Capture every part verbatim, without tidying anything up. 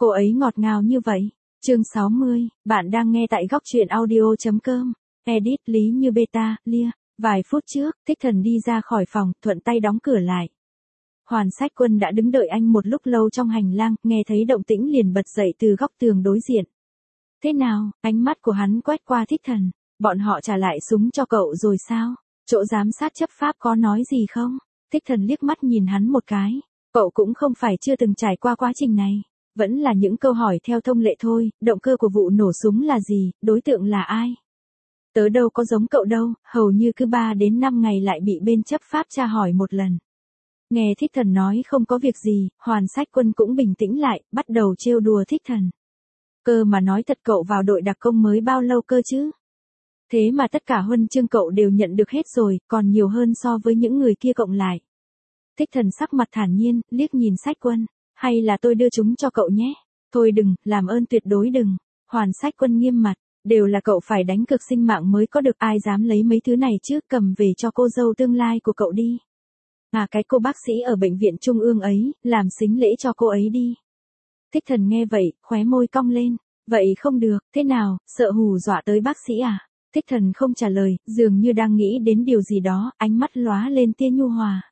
Cô ấy ngọt ngào như vậy. Chương sáu mươi, bạn đang nghe tại góc truyện audio.com. Edit Lý Như Beta, Lia. Vài phút trước, Thích Thần đi ra khỏi phòng, thuận tay đóng cửa lại. Hoàn Sách Quân đã đứng đợi anh một lúc lâu trong hành lang, nghe thấy động tĩnh liền bật dậy từ góc tường đối diện. Thế nào? Ánh mắt của hắn quét qua Thích Thần. Bọn họ trả lại súng cho cậu rồi sao? Chỗ giám sát chấp pháp có nói gì không? Thích Thần liếc mắt nhìn hắn một cái. Cậu cũng không phải chưa từng trải qua quá trình này. Vẫn là những câu hỏi theo thông lệ thôi, động cơ của vụ nổ súng là gì, đối tượng là ai? Tớ đâu có giống cậu đâu, hầu như cứ ba đến năm ngày lại bị bên chấp pháp tra hỏi một lần. Nghe Thích Thần nói không có việc gì, Hoàn Sách Quân cũng bình tĩnh lại, bắt đầu trêu đùa Thích Thần. Cơ mà nói thật, cậu vào đội đặc công mới bao lâu cơ chứ? Thế mà tất cả huân chương cậu đều nhận được hết rồi, còn nhiều hơn so với những người kia cộng lại. Thích Thần sắc mặt thản nhiên, liếc nhìn Sách Quân. Hay là tôi đưa chúng cho cậu nhé? Thôi đừng, làm ơn tuyệt đối đừng. Hoàn Sách Quân nghiêm mặt. Đều là cậu phải đánh cược sinh mạng mới có được, ai dám lấy mấy thứ này chứ, cầm về cho cô dâu tương lai của cậu đi. À, cái cô bác sĩ ở bệnh viện trung ương ấy, làm sính lễ cho cô ấy đi. Thích Thần nghe vậy, khóe môi cong lên. Vậy không được, thế nào, sợ hù dọa tới bác sĩ à? Thích Thần không trả lời, dường như đang nghĩ đến điều gì đó, ánh mắt lóa lên tia nhu hòa.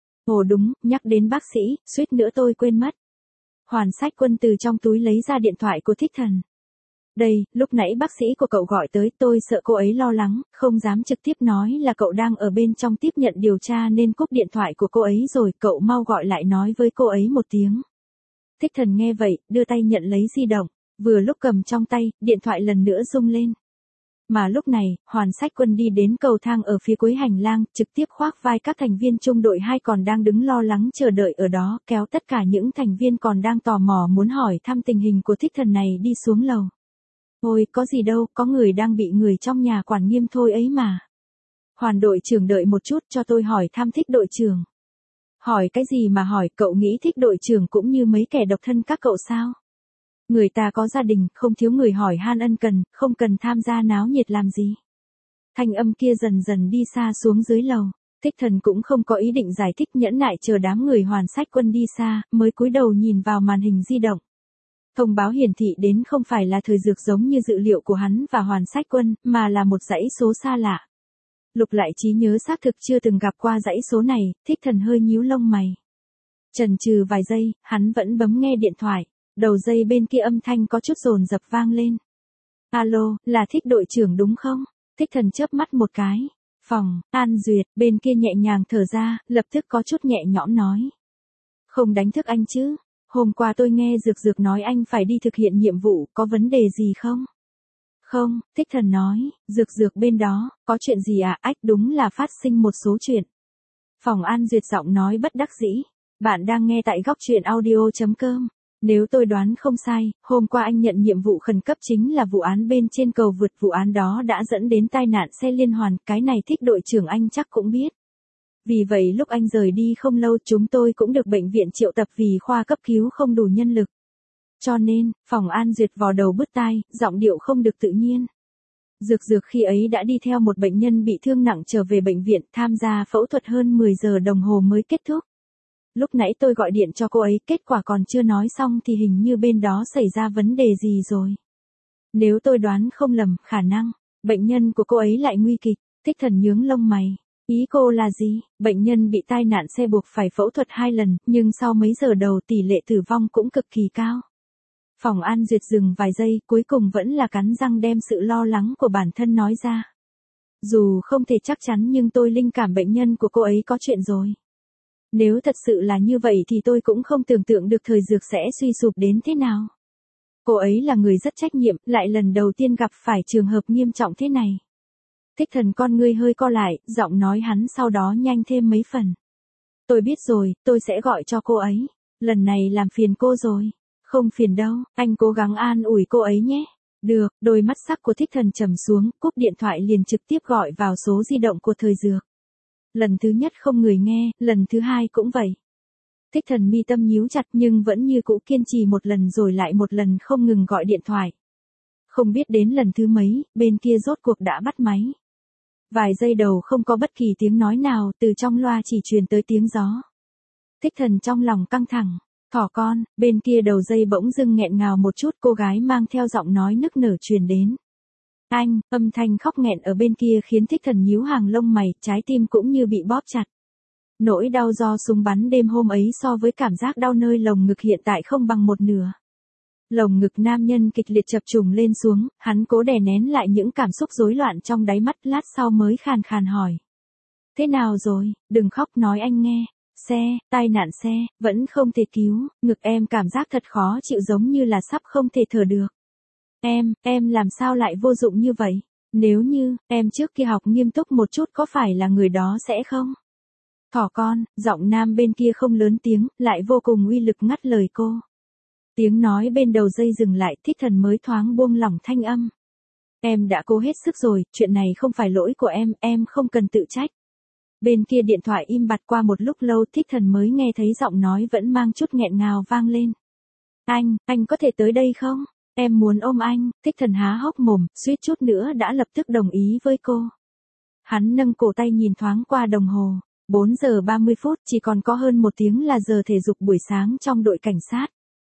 Ồ đúng, nhắc đến bác sĩ, suýt nữa tôi quên mất. Hoàn Sách Quân từ trong túi lấy ra điện thoại của Thích Thần. Đây, lúc nãy bác sĩ của cậu gọi tới, tôi sợ cô ấy lo lắng, không dám trực tiếp nói là cậu đang ở bên trong tiếp nhận điều tra nên cúp điện thoại của cô ấy rồi, cậu mau gọi lại nói với cô ấy một tiếng. Thích Thần nghe vậy, đưa tay nhận lấy di động, vừa lúc cầm trong tay, điện thoại lần nữa rung lên. Mà lúc này, Hoàn Sách Quân đi đến cầu thang ở phía cuối hành lang, trực tiếp khoác vai các thành viên trung đội hai còn đang đứng lo lắng chờ đợi ở đó, kéo tất cả những thành viên còn đang tò mò muốn hỏi thăm tình hình của Thích Thần này đi xuống lầu. Ôi, có gì đâu, có người đang bị người trong nhà quản nghiêm thôi ấy mà. Hoàn đội trưởng đợi một chút cho tôi hỏi thăm Thích đội trưởng. Hỏi cái gì mà hỏi, cậu nghĩ Thích đội trưởng cũng như mấy kẻ độc thân các cậu sao? Người ta có gia đình, không thiếu người hỏi han ân cần, không cần tham gia náo nhiệt làm gì. Thanh âm kia dần dần đi xa xuống dưới lầu. Thích Thần cũng không có ý định giải thích, nhẫn nại chờ đám người Hoàn Sách Quân đi xa, mới cúi đầu nhìn vào màn hình di động. Thông báo hiển thị đến không phải là thời dược giống như dự liệu của hắn và Hoàn Sách Quân, mà là một dãy số xa lạ. Lục lại trí nhớ xác thực chưa từng gặp qua dãy số này, Thích Thần hơi nhíu lông mày. Chần chừ vài giây, hắn vẫn bấm nghe điện thoại. Đầu dây bên kia âm thanh có chút dồn dập vang lên. Alo, là Thích đội trưởng đúng không? Thích Thần chớp mắt một cái. Phòng, An Duyệt, bên kia nhẹ nhàng thở ra, lập tức có chút nhẹ nhõm nói. Không đánh thức anh chứ? Hôm qua tôi nghe Dược Dược nói anh phải đi thực hiện nhiệm vụ, có vấn đề gì không? Không, Thích Thần nói, Dược Dược bên đó, có chuyện gì à? Ách, đúng là phát sinh một số chuyện. Phòng An Duyệt giọng nói bất đắc dĩ. Bạn đang nghe tại góc truyện audio.com. Nếu tôi đoán không sai, hôm qua anh nhận nhiệm vụ khẩn cấp chính là vụ án bên trên cầu vượt, vụ án đó đã dẫn đến tai nạn xe liên hoàn, cái này Thích đội trưởng anh chắc cũng biết. Vì vậy lúc anh rời đi không lâu chúng tôi cũng được bệnh viện triệu tập vì khoa cấp cứu không đủ nhân lực. Cho nên, Phòng An Duyệt vò đầu bứt tai, giọng điệu không được tự nhiên. Dược Dược khi ấy đã đi theo một bệnh nhân bị thương nặng trở về bệnh viện, tham gia phẫu thuật hơn mười giờ đồng hồ mới kết thúc. Lúc nãy tôi gọi điện cho cô ấy, kết quả còn chưa nói xong thì hình như bên đó xảy ra vấn đề gì rồi. Nếu tôi đoán không lầm, khả năng, bệnh nhân của cô ấy lại nguy kịch. Thích Thần nhướng lông mày. Ý cô là gì? Bệnh nhân bị tai nạn xe buộc phải phẫu thuật hai lần, nhưng sau mấy giờ đầu tỷ lệ tử vong cũng cực kỳ cao. Phòng An Duyệt dừng vài giây, cuối cùng vẫn là cắn răng đem sự lo lắng của bản thân nói ra. Dù không thể chắc chắn nhưng tôi linh cảm bệnh nhân của cô ấy có chuyện rồi. Nếu thật sự là như vậy thì tôi cũng không tưởng tượng được thời dược sẽ suy sụp đến thế nào. Cô ấy là người rất trách nhiệm, lại lần đầu tiên gặp phải trường hợp nghiêm trọng thế này. Thích Thần con ngươi hơi co lại, giọng nói hắn sau đó nhanh thêm mấy phần. Tôi biết rồi, tôi sẽ gọi cho cô ấy. Lần này làm phiền cô rồi. Không phiền đâu, anh cố gắng an ủi cô ấy nhé. Được, đôi mắt sắc của Thích Thần trầm xuống, cúp điện thoại liền trực tiếp gọi vào số di động của thời dược. Lần thứ nhất không người nghe, lần thứ hai cũng vậy. Thích Thần mi tâm nhíu chặt nhưng vẫn như cũ kiên trì một lần rồi lại một lần không ngừng gọi điện thoại. Không biết đến lần thứ mấy, bên kia rốt cuộc đã bắt máy. Vài giây đầu không có bất kỳ tiếng nói nào, từ trong loa chỉ truyền tới tiếng gió. Thích Thần trong lòng căng thẳng. Thỏ con, bên kia đầu dây bỗng dưng nghẹn ngào một chút, cô gái mang theo giọng nói nức nở truyền đến. Anh, âm thanh khóc nghẹn ở bên kia khiến Thích Thần nhíu hàng lông mày, trái tim cũng như bị bóp chặt. Nỗi đau do súng bắn đêm hôm ấy so với cảm giác đau nơi lồng ngực hiện tại không bằng một nửa. Lồng ngực nam nhân kịch liệt chập trùng lên xuống, hắn cố đè nén lại những cảm xúc rối loạn trong đáy mắt, lát sau mới khàn khàn hỏi. Thế nào rồi, đừng khóc nói anh nghe. Xe, tai nạn xe, vẫn không thể cứu, ngực em cảm giác thật khó chịu giống như là sắp không thể thở được. Em, em làm sao lại vô dụng như vậy? Nếu như, em trước kia học nghiêm túc một chút có phải là người đó sẽ không? Thỏ con, giọng nam bên kia không lớn tiếng, lại vô cùng uy lực ngắt lời cô. Tiếng nói bên đầu dây dừng lại, Thích Thần mới thoáng buông lỏng thanh âm. Em đã cố hết sức rồi, chuyện này không phải lỗi của em, em không cần tự trách. Bên kia điện thoại im bặt qua một lúc lâu, Thích Thần mới nghe thấy giọng nói vẫn mang chút nghẹn ngào vang lên. Anh, anh có thể tới đây không? Em muốn ôm anh. Thích Thần há hốc mồm, suýt chút nữa đã lập tức đồng ý với cô. Hắn nâng cổ tay nhìn thoáng qua đồng hồ. bốn giờ ba mươi phút, chỉ còn có hơn một tiếng là giờ thể dục buổi sáng trong đội cảnh sát.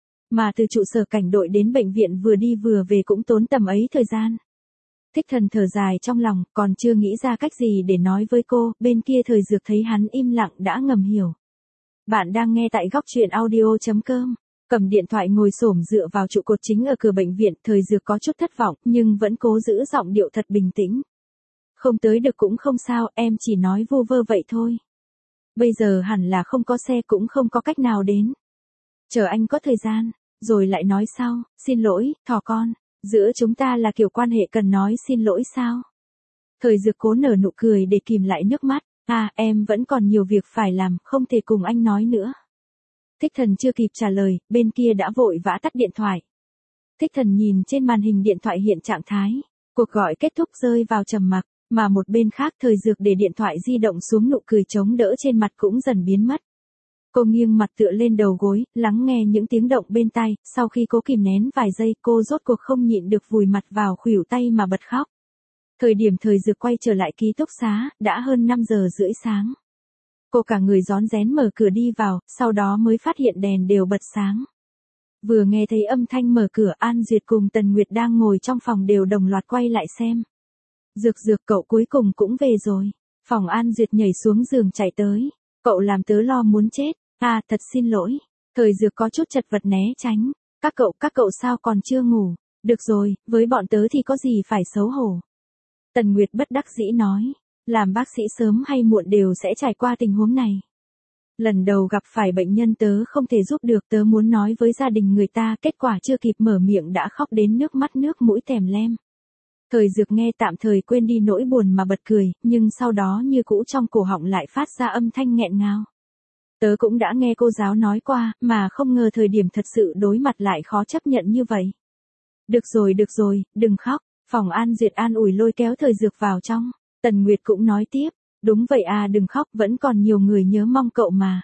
Mà từ trụ sở cảnh đội đến bệnh viện vừa đi vừa về cũng tốn tầm ấy thời gian. Thích Thần thở dài trong lòng, còn chưa nghĩ ra cách gì để nói với cô, bên kia Thời Dược thấy hắn im lặng đã ngầm hiểu. Bạn đang nghe tại góc truyện audio chấm com. Cầm điện thoại ngồi xổm dựa vào trụ cột chính ở cửa bệnh viện, Thời Dược có chút thất vọng, nhưng vẫn cố giữ giọng điệu thật bình tĩnh. Không tới được cũng không sao, em chỉ nói vu vơ vậy thôi. Bây giờ hẳn là không có xe cũng không có cách nào đến. Chờ anh có thời gian, rồi lại nói sau, xin lỗi, thỏ con. Giữa chúng ta là kiểu quan hệ cần nói xin lỗi sao? Thời Dược cố nở nụ cười để kìm lại nước mắt. À, em vẫn còn nhiều việc phải làm, không thể cùng anh nói nữa. Thích Thần chưa kịp trả lời, bên kia đã vội vã tắt điện thoại. Thích Thần nhìn trên màn hình điện thoại hiện trạng thái. Cuộc gọi kết thúc rơi vào trầm mặc, mà một bên khác Thời Dược để điện thoại di động xuống, nụ cười chống đỡ trên mặt cũng dần biến mất. Cô nghiêng mặt tựa lên đầu gối, lắng nghe những tiếng động bên tai, sau khi cố kìm nén vài giây cô rốt cuộc không nhịn được vùi mặt vào khuỷu tay mà bật khóc. Thời điểm Thời Dược quay trở lại ký túc xá, đã hơn năm giờ rưỡi sáng. Cô cả người rón rén mở cửa đi vào, sau đó mới phát hiện đèn đều bật sáng. Vừa nghe thấy âm thanh mở cửa, An Duyệt cùng Tần Nguyệt đang ngồi trong phòng đều đồng loạt quay lại xem. Dược Dược cậu cuối cùng cũng về rồi. Phòng An Duyệt nhảy xuống giường chạy tới. Cậu làm tớ lo muốn chết. À, thật xin lỗi. Thời Dược có chút chật vật né tránh. Các cậu, các cậu sao còn chưa ngủ? Được rồi, với bọn tớ thì có gì phải xấu hổ. Tần Nguyệt bất đắc dĩ nói. Làm bác sĩ sớm hay muộn đều sẽ trải qua tình huống này. Lần đầu gặp phải bệnh nhân tớ không thể giúp được, tớ muốn nói với gia đình người ta, kết quả chưa kịp mở miệng đã khóc đến nước mắt nước mũi tèm lem. Thời Dược nghe tạm thời quên đi nỗi buồn mà bật cười, nhưng sau đó như cũ trong cổ họng lại phát ra âm thanh nghẹn ngào. Tớ cũng đã nghe cô giáo nói qua, mà không ngờ thời điểm thật sự đối mặt lại khó chấp nhận như vậy. Được rồi được rồi, đừng khóc. Phòng An Duyệt an ủi lôi kéo Thời Dược vào trong. Tần Nguyệt cũng nói tiếp, đúng vậy à, đừng khóc, vẫn còn nhiều người nhớ mong cậu mà.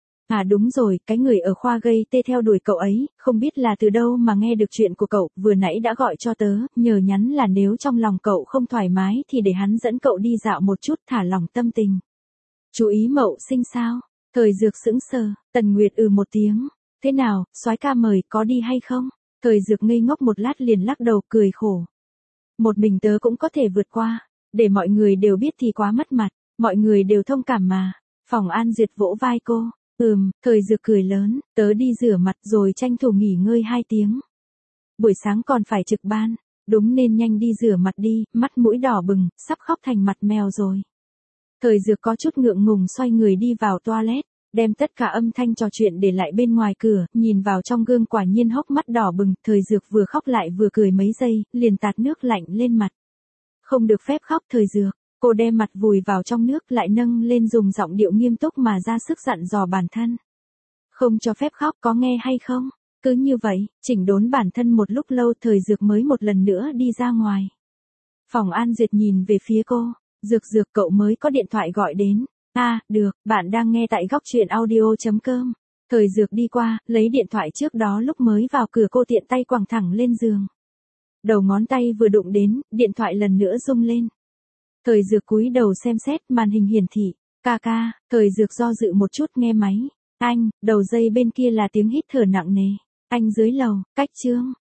À đúng rồi, cái người ở khoa gây tê theo đuổi cậu ấy, không biết là từ đâu mà nghe được chuyện của cậu, vừa nãy đã gọi cho tớ, nhờ nhắn là nếu trong lòng cậu không thoải mái thì để hắn dẫn cậu đi dạo một chút thả lỏng tâm tình. Chú ý Mậu Sinh sao? Thời Dược sững sờ, Tần Nguyệt ừ một tiếng. Thế nào, soái ca mời, có đi hay không? Thời Dược ngây ngốc một lát liền lắc đầu cười khổ. Một mình tớ cũng có thể vượt qua, để mọi người đều biết thì quá mất mặt, mọi người đều thông cảm mà. Phòng An Duyệt vỗ vai cô. Ừm, Thời Dược cười lớn, tớ đi rửa mặt rồi tranh thủ nghỉ ngơi hai tiếng. Buổi sáng còn phải trực ban, đúng nên nhanh đi rửa mặt đi, mắt mũi đỏ bừng, sắp khóc thành mặt mèo rồi. Thời Dược có chút ngượng ngùng xoay người đi vào toilet, đem tất cả âm thanh trò chuyện để lại bên ngoài cửa, nhìn vào trong gương quả nhiên hốc mắt đỏ bừng, Thời Dược vừa khóc lại vừa cười mấy giây, liền tạt nước lạnh lên mặt. Không được phép khóc Thời Dược. Cô đem mặt vùi vào trong nước lại nâng lên dùng giọng điệu nghiêm túc mà ra sức dặn dò bản thân. Không cho phép khóc có nghe hay không? Cứ như vậy, chỉnh đốn bản thân một lúc lâu Thời Dược mới một lần nữa đi ra ngoài. Phòng An Duyệt nhìn về phía cô. Dược Dược cậu mới có điện thoại gọi đến. À, được, bạn đang nghe tại góc truyện audio chấm com. Thời Dược đi qua, lấy điện thoại trước đó lúc mới vào cửa cô tiện tay quẳng thẳng lên giường. Đầu ngón tay vừa đụng đến, điện thoại lần nữa rung lên. Thời Dược cúi đầu xem xét màn hình hiển thị. Ca ca, Thời Dược do dự một chút nghe máy. Anh, đầu dây bên kia là tiếng hít thở nặng nề. Anh dưới lầu, cách Trương.